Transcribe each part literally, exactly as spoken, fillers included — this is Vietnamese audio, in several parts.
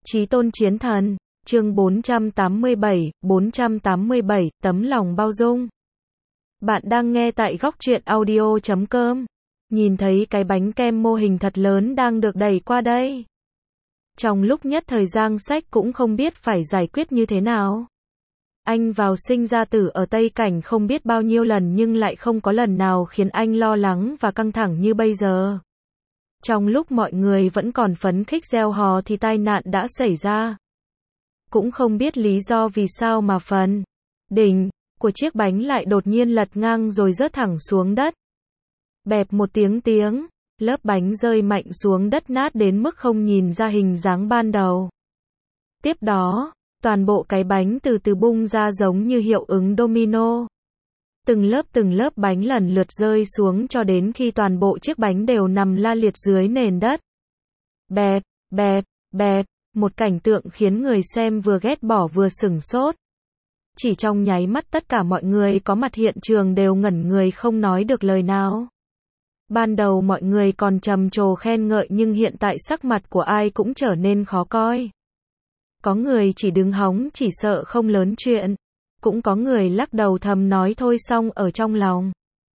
Chí tôn chiến thần, chương bốn trăm tám mươi bảy, bốn trăm tám mươi bảy, tấm lòng bao dung. Bạn đang nghe tại góc truyện audio chấm com. Nhìn thấy cái bánh kem mô hình thật lớn đang được đẩy qua đây. Trong lúc nhất thời Giang Sách cũng không biết phải giải quyết như thế nào. Anh vào sinh ra tử ở Tây Cảnh không biết bao nhiêu lần nhưng lại không có lần nào khiến anh lo lắng và căng thẳng như bây giờ. Trong lúc mọi người vẫn còn phấn khích reo hò thì tai nạn đã xảy ra. Cũng không biết lý do vì sao mà phần đỉnh của chiếc bánh lại đột nhiên lật ngang rồi rớt thẳng xuống đất. Bẹp một tiếng tiếng, lớp bánh rơi mạnh xuống đất nát đến mức không nhìn ra hình dáng ban đầu. Tiếp đó, toàn bộ cái bánh từ từ bung ra giống như hiệu ứng domino. Từng lớp từng lớp bánh lần lượt rơi xuống cho đến khi toàn bộ chiếc bánh đều nằm la liệt dưới nền đất. Bẹp, bẹp, bẹp, một cảnh tượng khiến người xem vừa ghét bỏ vừa sửng sốt. Chỉ trong nháy mắt tất cả mọi người có mặt hiện trường đều ngẩn người không nói được lời nào. Ban đầu mọi người còn trầm trồ khen ngợi nhưng hiện tại sắc mặt của ai cũng trở nên khó coi. Có người chỉ đứng hóng chỉ sợ không lớn chuyện. Cũng có người lắc đầu thầm nói thôi xong ở trong lòng.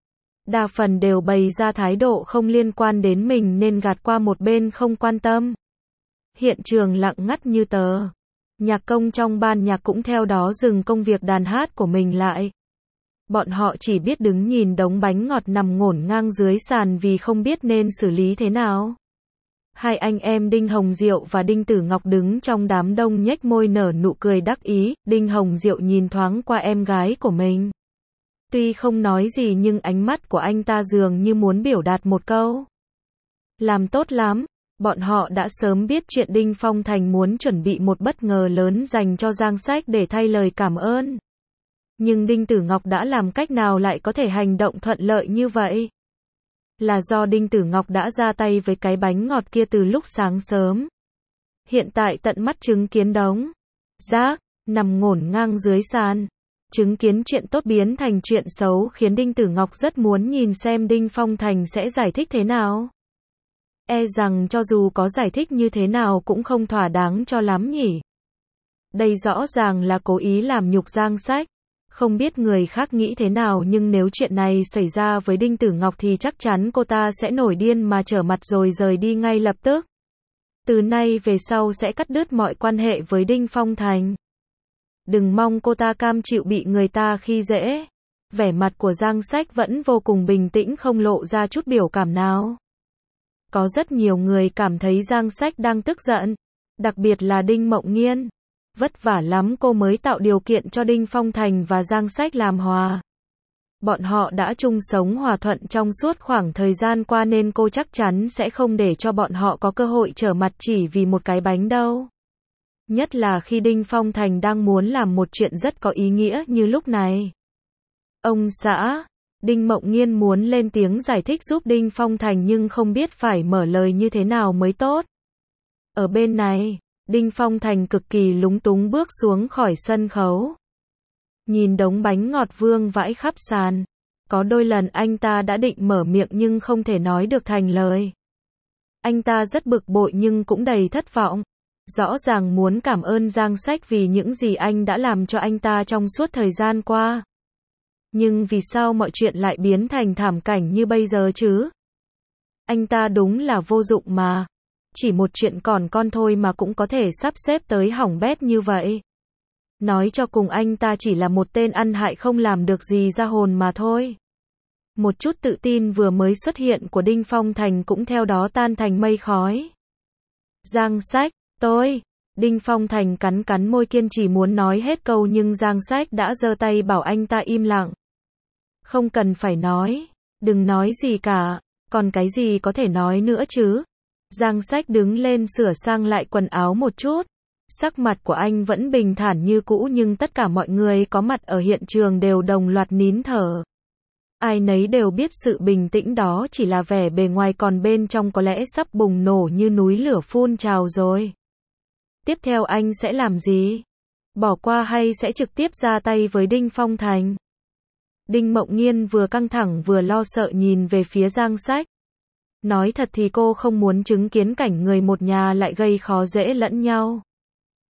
Đa phần đều bày ra thái độ không liên quan đến mình nên gạt qua một bên không quan tâm. Hiện trường lặng ngắt như tờ. Nhạc công trong ban nhạc cũng theo đó dừng công việc đàn hát của mình lại. Bọn họ chỉ biết đứng nhìn đống bánh ngọt nằm ngổn ngang dưới sàn vì không biết nên xử lý thế nào. Hai anh em Đinh Hồng Diệu và Đinh Tử Ngọc đứng trong đám đông nhếch môi nở nụ cười đắc ý. Đinh Hồng Diệu nhìn thoáng qua em gái của mình. Tuy không nói gì nhưng ánh mắt của anh ta dường như muốn biểu đạt một câu. Làm tốt lắm. Bọn họ đã sớm biết chuyện Đinh Phong Thành muốn chuẩn bị một bất ngờ lớn dành cho Giang Sách để thay lời cảm ơn. Nhưng Đinh Tử Ngọc đã làm cách nào lại có thể hành động thuận lợi như vậy? Là do Đinh Tử Ngọc đã ra tay với cái bánh ngọt kia từ lúc sáng sớm. Hiện tại tận mắt chứng kiến đống rác nằm ngổn ngang dưới sàn. Chứng kiến chuyện tốt biến thành chuyện xấu khiến Đinh Tử Ngọc rất muốn nhìn xem Đinh Phong Thành sẽ giải thích thế nào. E rằng cho dù có giải thích như thế nào cũng không thỏa đáng cho lắm nhỉ. Đây rõ ràng là cố ý làm nhục Giang Sách. Không biết người khác nghĩ thế nào nhưng nếu chuyện này xảy ra với Đinh Tử Ngọc thì chắc chắn cô ta sẽ nổi điên mà trở mặt rồi rời đi ngay lập tức. Từ nay về sau sẽ cắt đứt mọi quan hệ với Đinh Phong Thành. Đừng mong cô ta cam chịu bị người ta khi dễ. Vẻ mặt của Giang Sách vẫn vô cùng bình tĩnh không lộ ra chút biểu cảm nào. Có rất nhiều người cảm thấy Giang Sách đang tức giận. Đặc biệt là Đinh Mộng Nghiên. Vất vả lắm cô mới tạo điều kiện cho Đinh Phong Thành và Giang Sách làm hòa. Bọn họ đã chung sống hòa thuận trong suốt khoảng thời gian qua nên cô chắc chắn sẽ không để cho bọn họ có cơ hội trở mặt chỉ vì một cái bánh đâu. Nhất là khi Đinh Phong Thành đang muốn làm một chuyện rất có ý nghĩa như lúc này. Ông xã, Đinh Mộng Nghiên muốn lên tiếng giải thích giúp Đinh Phong Thành nhưng không biết phải mở lời như thế nào mới tốt. Ở bên này, Đinh Phong Thành cực kỳ lúng túng bước xuống khỏi sân khấu. Nhìn đống bánh ngọt vương vãi khắp sàn. Có đôi lần anh ta đã định mở miệng nhưng không thể nói được thành lời. Anh ta rất bực bội nhưng cũng đầy thất vọng. Rõ ràng muốn cảm ơn Giang Sách vì những gì anh đã làm cho anh ta trong suốt thời gian qua. Nhưng vì sao mọi chuyện lại biến thành thảm cảnh như bây giờ chứ? Anh ta đúng là vô dụng mà. Chỉ một chuyện còn con thôi mà cũng có thể sắp xếp tới hỏng bét như vậy. Nói cho cùng anh ta chỉ là một tên ăn hại không làm được gì ra hồn mà thôi. Một chút tự tin vừa mới xuất hiện của Đinh Phong Thành cũng theo đó tan thành mây khói. Giang Sách, tôi. Đinh Phong Thành cắn cắn môi kiên trì muốn nói hết câu nhưng Giang Sách đã giơ tay bảo anh ta im lặng. Không cần phải nói. Đừng nói gì cả. Còn cái gì có thể nói nữa chứ? Giang Sách đứng lên sửa sang lại quần áo một chút. Sắc mặt của anh vẫn bình thản như cũ nhưng tất cả mọi người có mặt ở hiện trường đều đồng loạt nín thở. Ai nấy đều biết sự bình tĩnh đó chỉ là vẻ bề ngoài còn bên trong có lẽ sắp bùng nổ như núi lửa phun trào rồi. Tiếp theo anh sẽ làm gì? Bỏ qua hay sẽ trực tiếp ra tay với Đinh Phong Thành? Đinh Mộng Nghiên vừa căng thẳng vừa lo sợ nhìn về phía Giang Sách. Nói thật thì cô không muốn chứng kiến cảnh người một nhà lại gây khó dễ lẫn nhau.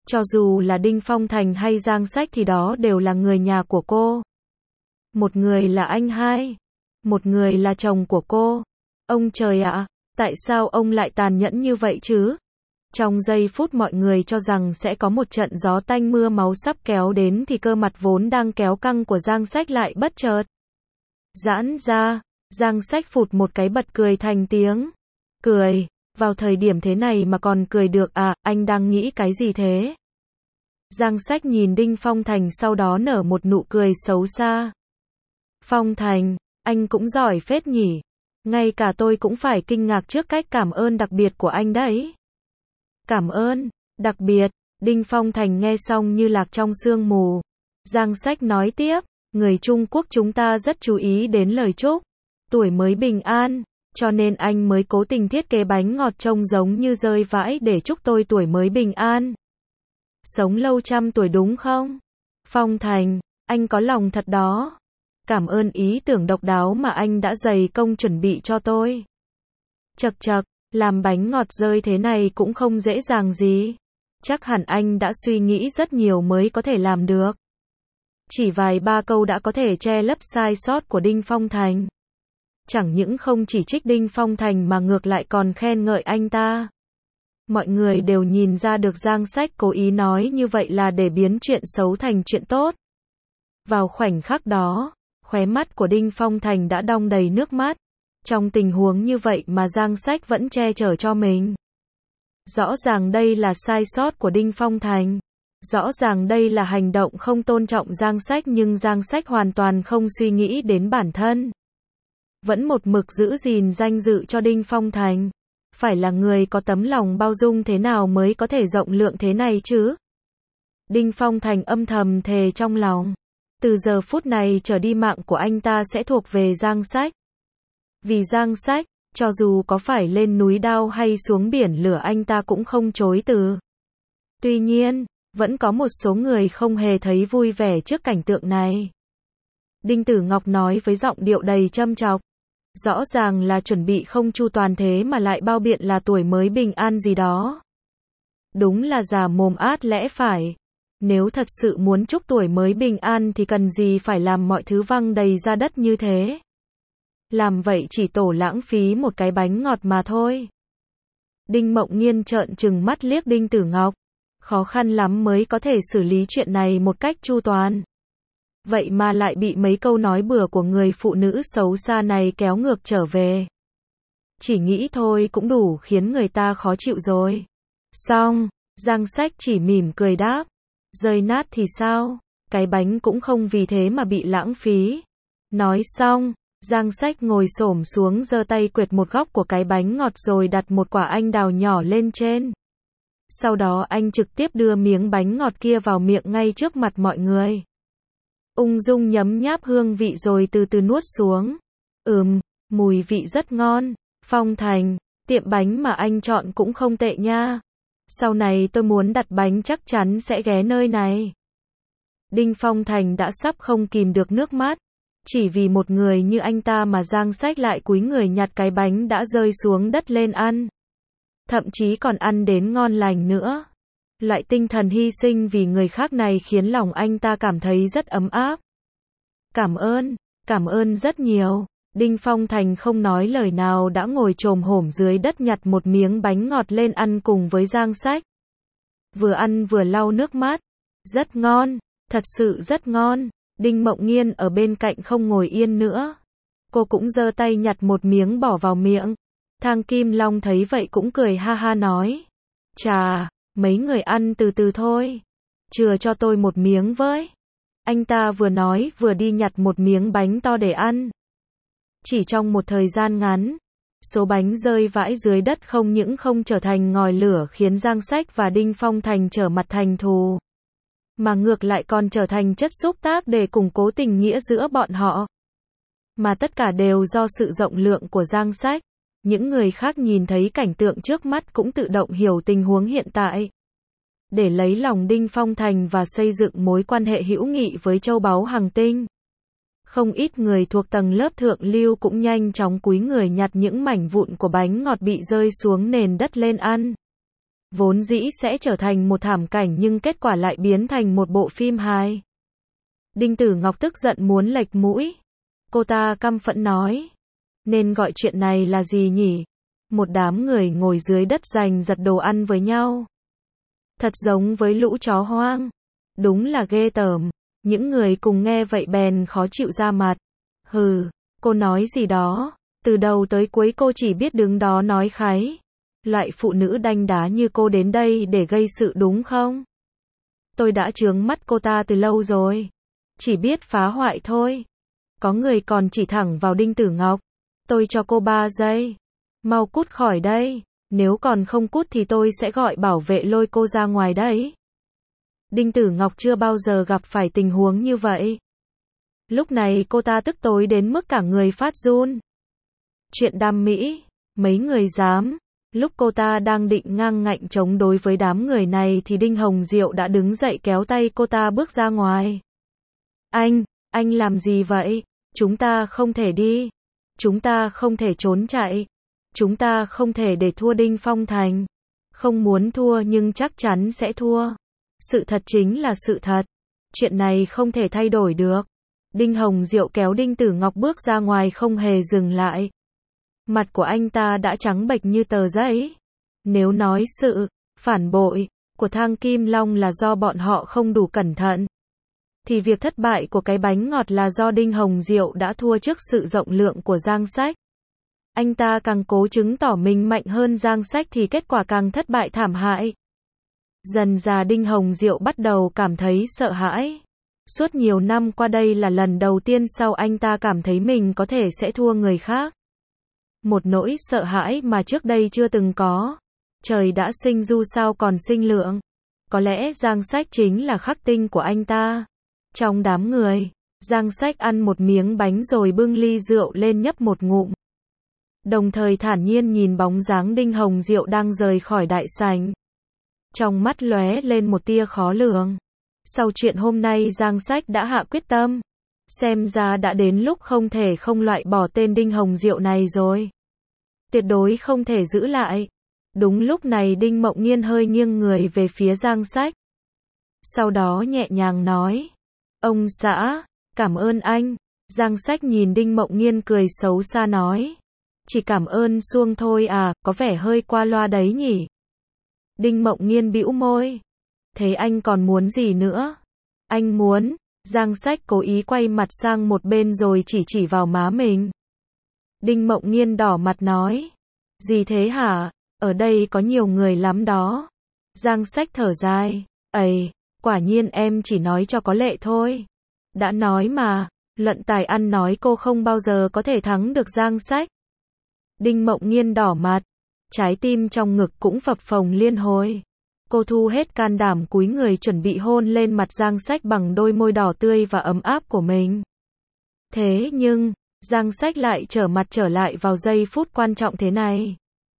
Cho dù là Đinh Phong Thành hay Giang Sách thì đó đều là người nhà của cô. Một người là anh hai, một người là chồng của cô. Ông trời ạ, tại sao ông lại tàn nhẫn như vậy chứ? Trong giây phút mọi người cho rằng sẽ có một trận gió tanh mưa máu sắp kéo đến thì cơ mặt vốn đang kéo căng của Giang Sách lại bất chợt giãn ra. Giang Sách phụt một cái bật cười thành tiếng. Cười, vào thời điểm thế này mà còn cười được à, anh đang nghĩ cái gì thế? Giang Sách nhìn Đinh Phong Thành sau đó nở một nụ cười xấu xa. Phong Thành, anh cũng giỏi phết nhỉ. Ngay cả tôi cũng phải kinh ngạc trước cách cảm ơn đặc biệt của anh đấy. Cảm ơn, đặc biệt, Đinh Phong Thành nghe xong như lạc trong sương mù. Giang Sách nói tiếp, người Trung Quốc chúng ta rất chú ý đến lời chúc tuổi mới bình an, cho nên anh mới cố tình thiết kế bánh ngọt trông giống như rơi vãi để chúc tôi tuổi mới bình an. Sống lâu trăm tuổi đúng không? Phong Thành, anh có lòng thật đó. Cảm ơn ý tưởng độc đáo mà anh đã dày công chuẩn bị cho tôi. Chậc chậc, làm bánh ngọt rơi thế này cũng không dễ dàng gì. Chắc hẳn anh đã suy nghĩ rất nhiều mới có thể làm được. Chỉ vài ba câu đã có thể che lấp sai sót của Đinh Phong Thành. Chẳng những không chỉ trích Đinh Phong Thành mà ngược lại còn khen ngợi anh ta. Mọi người đều nhìn ra được Giang Sách cố ý nói như vậy là để biến chuyện xấu thành chuyện tốt. Vào khoảnh khắc đó, khóe mắt của Đinh Phong Thành đã đong đầy nước mắt. Trong tình huống như vậy mà Giang Sách vẫn che chở cho mình. Rõ ràng đây là sai sót của Đinh Phong Thành. Rõ ràng đây là hành động không tôn trọng Giang Sách nhưng Giang Sách hoàn toàn không suy nghĩ đến bản thân. Vẫn một mực giữ gìn danh dự cho Đinh Phong Thành. Phải là người có tấm lòng bao dung thế nào mới có thể rộng lượng thế này chứ? Đinh Phong Thành âm thầm thề trong lòng. Từ giờ phút này trở đi mạng của anh ta sẽ thuộc về Giang Sách. Vì Giang Sách, cho dù có phải lên núi đao hay xuống biển lửa anh ta cũng không chối từ. Tuy nhiên, vẫn có một số người không hề thấy vui vẻ trước cảnh tượng này. Đinh Tử Ngọc nói với giọng điệu đầy châm chọc. Rõ ràng là chuẩn bị không chu toàn thế mà lại bao biện là tuổi mới bình an gì đó. Đúng là già mồm át lẽ phải. Nếu thật sự muốn chúc tuổi mới bình an thì cần gì phải làm mọi thứ văng đầy ra đất như thế. Làm vậy chỉ tổ lãng phí một cái bánh ngọt mà thôi. Đinh Mộng Nghiên trợn trừng mắt liếc Đinh Tử Ngọc. Khó khăn lắm mới có thể xử lý chuyện này một cách chu toàn. Vậy mà lại bị mấy câu nói bừa của người phụ nữ xấu xa này kéo ngược trở về. Chỉ nghĩ thôi cũng đủ khiến người ta khó chịu rồi. Xong, Giang Sách chỉ mỉm cười đáp. Rơi nát thì sao? Cái bánh cũng không vì thế mà bị lãng phí. Nói xong, Giang Sách ngồi xổm xuống giơ tay quệt một góc của cái bánh ngọt rồi đặt một quả anh đào nhỏ lên trên. Sau đó anh trực tiếp đưa miếng bánh ngọt kia vào miệng ngay trước mặt mọi người. Ung dung nhấm nháp hương vị rồi từ từ nuốt xuống. Ừm, mùi vị rất ngon. Phong Thành, tiệm bánh mà anh chọn cũng không tệ nha. Sau này tôi muốn đặt bánh chắc chắn sẽ ghé nơi này. Đinh Phong Thành đã sắp không kìm được nước mắt. Chỉ vì một người như anh ta mà Giang Sách lại cúi người nhặt cái bánh đã rơi xuống đất lên ăn. Thậm chí còn ăn đến ngon lành nữa. Loại tinh thần hy sinh vì người khác này khiến lòng anh ta cảm thấy rất ấm áp. Cảm ơn, cảm ơn rất nhiều. Đinh Phong Thành không nói lời nào đã ngồi chồm hổm dưới đất nhặt một miếng bánh ngọt lên ăn cùng với Giang Sách. Vừa ăn vừa lau nước mắt. Rất ngon, thật sự rất ngon. Đinh Mộng Nghiên ở bên cạnh không ngồi yên nữa. Cô cũng giơ tay nhặt một miếng bỏ vào miệng. Thang Kim Long thấy vậy cũng cười ha ha nói. Chà, mấy người ăn từ từ thôi. Chừa cho tôi một miếng với. Anh ta vừa nói vừa đi nhặt một miếng bánh to để ăn. Chỉ trong một thời gian ngắn, số bánh rơi vãi dưới đất không những không trở thành ngòi lửa khiến Giang Sách và Đinh Phong Thành trở mặt thành thù, mà ngược lại còn trở thành chất xúc tác để củng cố tình nghĩa giữa bọn họ. Mà tất cả đều do sự rộng lượng của Giang Sách. Những người khác nhìn thấy cảnh tượng trước mắt cũng tự động hiểu tình huống hiện tại. Để lấy lòng Đinh Phong Thành và xây dựng mối quan hệ hữu nghị với châu báu Hằng Tinh. Không ít người thuộc tầng lớp thượng lưu cũng nhanh chóng cúi người nhặt những mảnh vụn của bánh ngọt bị rơi xuống nền đất lên ăn. Vốn dĩ sẽ trở thành một thảm cảnh nhưng kết quả lại biến thành một bộ phim hài. Đinh Tử Ngọc tức giận muốn lệch mũi. Cô ta căm phẫn nói. Nên gọi chuyện này là gì nhỉ? Một đám người ngồi dưới đất giành giật đồ ăn với nhau. Thật giống với lũ chó hoang. Đúng là ghê tởm. Những người cùng nghe vậy bèn khó chịu ra mặt. Hừ, cô nói gì đó? Từ đầu tới cuối cô chỉ biết đứng đó nói kháy. Loại phụ nữ đanh đá như cô đến đây để gây sự đúng không? Tôi đã chướng mắt cô ta từ lâu rồi. Chỉ biết phá hoại thôi. Có người còn chỉ thẳng vào Đinh Tử Ngọc. Tôi cho cô ba giây. Mau cút khỏi đây. Nếu còn không cút thì tôi sẽ gọi bảo vệ lôi cô ra ngoài đấy. Đinh Tử Ngọc chưa bao giờ gặp phải tình huống như vậy. Lúc này cô ta tức tối đến mức cả người phát run. Chuyện đam mỹ, mấy người dám. Lúc cô ta đang định ngang ngạnh chống đối với đám người này thì Đinh Hồng Diệu đã đứng dậy kéo tay cô ta bước ra ngoài. Anh, anh làm gì vậy? Chúng ta không thể đi. Chúng ta không thể trốn chạy. Chúng ta không thể để thua Đinh Phong Thành. Không muốn thua nhưng chắc chắn sẽ thua. Sự thật chính là sự thật. Chuyện này không thể thay đổi được. Đinh Hồng Diệu kéo Đinh Tử Ngọc bước ra ngoài không hề dừng lại. Mặt của anh ta đã trắng bệch như tờ giấy. Nếu nói sự phản bội của Thang Kim Long là do bọn họ không đủ cẩn thận, thì việc thất bại của cái bánh ngọt là do Đinh Hồng Diệu đã thua trước sự rộng lượng của Giang Sách. Anh ta càng cố chứng tỏ mình mạnh hơn Giang Sách thì kết quả càng thất bại thảm hại. Dần dà Đinh Hồng Diệu bắt đầu cảm thấy sợ hãi. Suốt nhiều năm qua đây là lần đầu tiên sau anh ta cảm thấy mình có thể sẽ thua người khác. Một nỗi sợ hãi mà trước đây chưa từng có. Trời đã sinh du sao còn sinh lượng. Có lẽ Giang Sách chính là khắc tinh của anh ta. Trong đám người, Giang Sách ăn một miếng bánh rồi bưng ly rượu lên nhấp một ngụm. Đồng thời thản nhiên nhìn bóng dáng Đinh Hồng Diệu đang rời khỏi đại sảnh. Trong mắt lóe lên một tia khó lường. Sau chuyện hôm nay Giang Sách đã hạ quyết tâm. Xem ra đã đến lúc không thể không loại bỏ tên Đinh Hồng Diệu này rồi. Tuyệt đối không thể giữ lại. Đúng lúc này Đinh Mộng Nghiên hơi nghiêng người về phía Giang Sách. Sau đó nhẹ nhàng nói. Ông xã, cảm ơn anh. Giang Sách nhìn Đinh Mộng Nghiên cười xấu xa nói. Chỉ cảm ơn suông thôi à, có vẻ hơi qua loa đấy nhỉ. Đinh Mộng Nghiên bĩu môi. Thế anh còn muốn gì nữa? Anh muốn. Giang Sách cố ý quay mặt sang một bên rồi chỉ chỉ vào má mình. Đinh Mộng Nghiên đỏ mặt nói. Gì thế hả? Ở đây có nhiều người lắm đó. Giang Sách thở dài. Ây, quả nhiên em chỉ nói cho có lệ thôi. Đã nói mà, luận tài ăn nói cô không bao giờ có thể thắng được Giang Sách. Đinh Mộng Nghiên đỏ mặt. Trái tim trong ngực cũng phập phồng liên hồi. Cô thu hết can đảm cúi người chuẩn bị hôn lên mặt Giang Sách bằng đôi môi đỏ tươi và ấm áp của mình. Thế nhưng, Giang Sách lại trở mặt trở lại vào giây phút quan trọng thế này.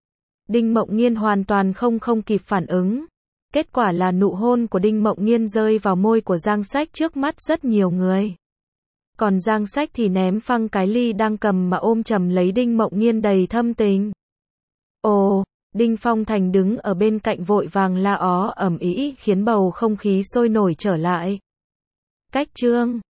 Đinh Mộng Nghiên hoàn toàn không không kịp phản ứng. Kết quả là nụ hôn của Đinh Mộng Nghiên rơi vào môi của Giang Sách trước mắt rất nhiều người. Còn Giang Sách thì ném phăng cái ly đang cầm mà ôm chầm lấy Đinh Mộng Nghiên đầy thâm tình. Ồ, Đinh Phong Thành đứng ở bên cạnh vội vàng la ó ầm ĩ khiến bầu không khí sôi nổi trở lại. Cách chương